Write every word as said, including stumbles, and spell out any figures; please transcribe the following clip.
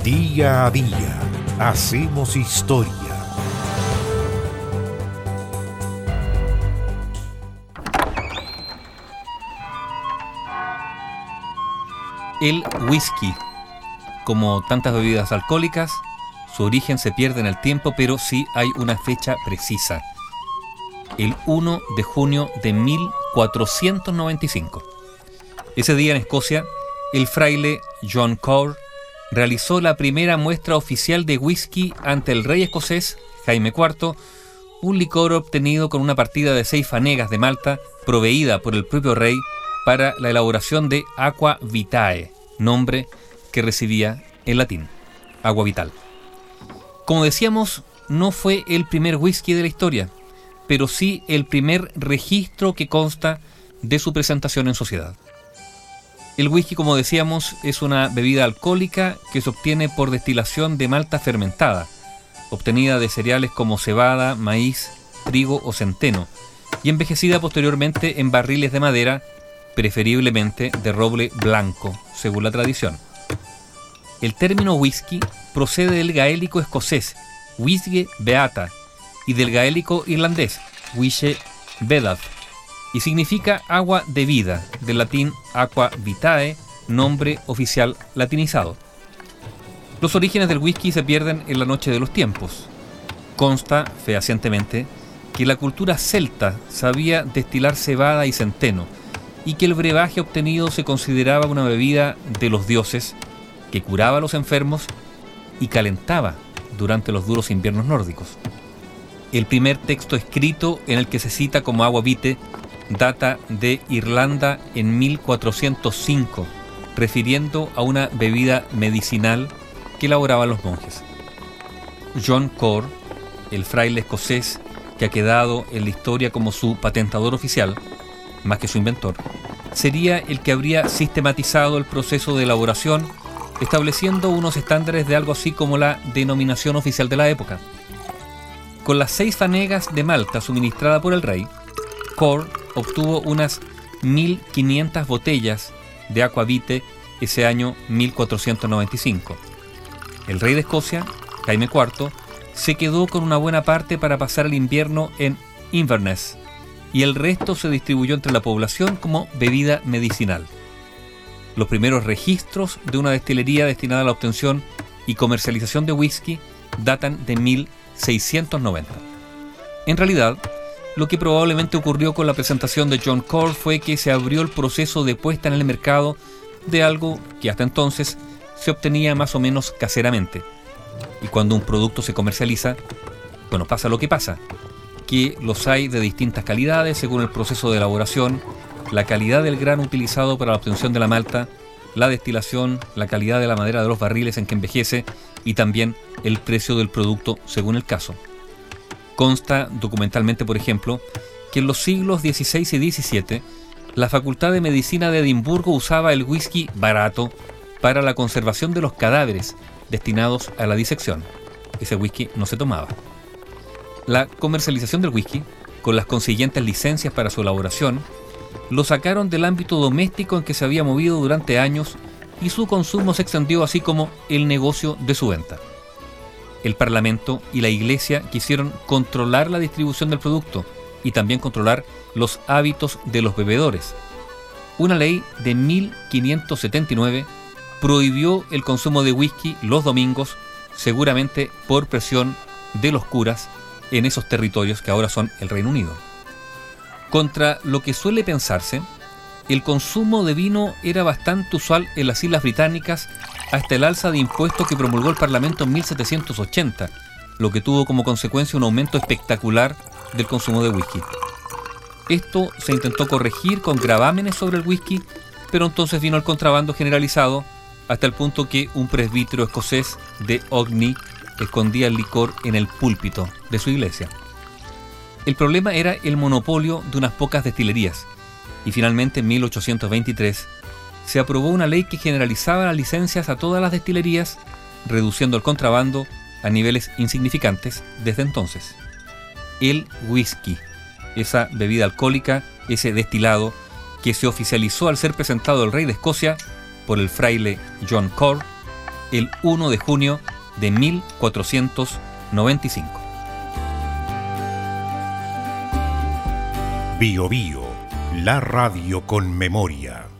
Día a día hacemos historia. El whisky, como tantas bebidas alcohólicas, su origen se pierde en el tiempo, pero sí hay una fecha precisa: el primero de junio de mil cuatrocientos noventa y cinco. Ese día en Escocia, el fraile John Core realizó la primera muestra oficial de whisky ante el rey escocés Jaime cuarto, un licor obtenido con una partida de seis fanegas de malta proveída por el propio rey para la elaboración de Aqua Vitae, nombre que recibía en latín, agua vital. Como decíamos, no fue el primer whisky de la historia, pero sí el primer registro que consta de su presentación en sociedad. El whisky, como decíamos, es una bebida alcohólica que se obtiene por destilación de malta fermentada, obtenida de cereales como cebada, maíz, trigo o centeno, y envejecida posteriormente en barriles de madera, preferiblemente de roble blanco, según la tradición. El término whisky procede del gaélico escocés Whisky Beata y del gaélico irlandés Wishe Bedad, y significa agua de vida, del latín Aqua Vitae, nombre oficial latinizado. Los orígenes del whisky se pierden en la noche de los tiempos. Consta fehacientemente que la cultura celta sabía destilar cebada y centeno, y que el brebaje obtenido se consideraba una bebida de los dioses que curaba a los enfermos y calentaba durante los duros inviernos nórdicos. El primer texto escrito en el que se cita como agua vite data de Irlanda en mil cuatrocientos cinco, refiriendo a una bebida medicinal que elaboraban los monjes. John Core, el fraile escocés que ha quedado en la historia como su patentador oficial, más que su inventor, sería el que habría sistematizado el proceso de elaboración, estableciendo unos estándares de algo así como la denominación oficial de la época. Con las seis fanegas de malta suministrada por el rey, Core obtuvo unas mil quinientas botellas de aqua vite ese año mil cuatrocientos noventa y cinco. El rey de Escocia, Jaime cuarto, se quedó con una buena parte para pasar el invierno en Inverness, y el resto se distribuyó entre la población como bebida medicinal. Los primeros registros de una destilería destinada a la obtención y comercialización de whisky datan de mil seiscientos noventa. En realidad, lo que probablemente ocurrió con la presentación de John Core fue que se abrió el proceso de puesta en el mercado de algo que hasta entonces se obtenía más o menos caseramente. Y cuando un producto se comercializa, bueno, pasa lo que pasa, que los hay de distintas calidades según el proceso de elaboración, la calidad del grano utilizado para la obtención de la malta, la destilación, la calidad de la madera de los barriles en que envejece y también el precio del producto según el caso. Consta documentalmente, por ejemplo, que en los siglos dieciséis y diecisiete la Facultad de Medicina de Edimburgo usaba el whisky barato para la conservación de los cadáveres destinados a la disección. Ese whisky no se tomaba. La comercialización del whisky, con las consiguientes licencias para su elaboración, lo sacaron del ámbito doméstico en que se había movido durante años y su consumo se extendió así como el negocio de su venta. El Parlamento y la Iglesia quisieron controlar la distribución del producto y también controlar los hábitos de los bebedores. Una ley de mil quinientos setenta y nueve prohibió el consumo de whisky los domingos, seguramente por presión de los curas en esos territorios que ahora son el Reino Unido. Contra lo que suele pensarse, el consumo de vino era bastante usual en las Islas Británicas hasta el alza de impuestos que promulgó el Parlamento en mil setecientos ochenta, lo que tuvo como consecuencia un aumento espectacular del consumo de whisky. Esto se intentó corregir con gravámenes sobre el whisky, pero entonces vino el contrabando generalizado hasta el punto que un presbítero escocés de Orkney escondía el licor en el púlpito de su iglesia. El problema era el monopolio de unas pocas destilerías, y finalmente en mil ochocientos veintitrés se aprobó una ley que generalizaba las licencias a todas las destilerías, reduciendo el contrabando a niveles insignificantes desde entonces. El whisky, esa bebida alcohólica, ese destilado que se oficializó al ser presentado al rey de Escocia por el fraile John Core, el uno de junio de mil cuatrocientos noventa y cinco. Bio Bio, la radio con memoria.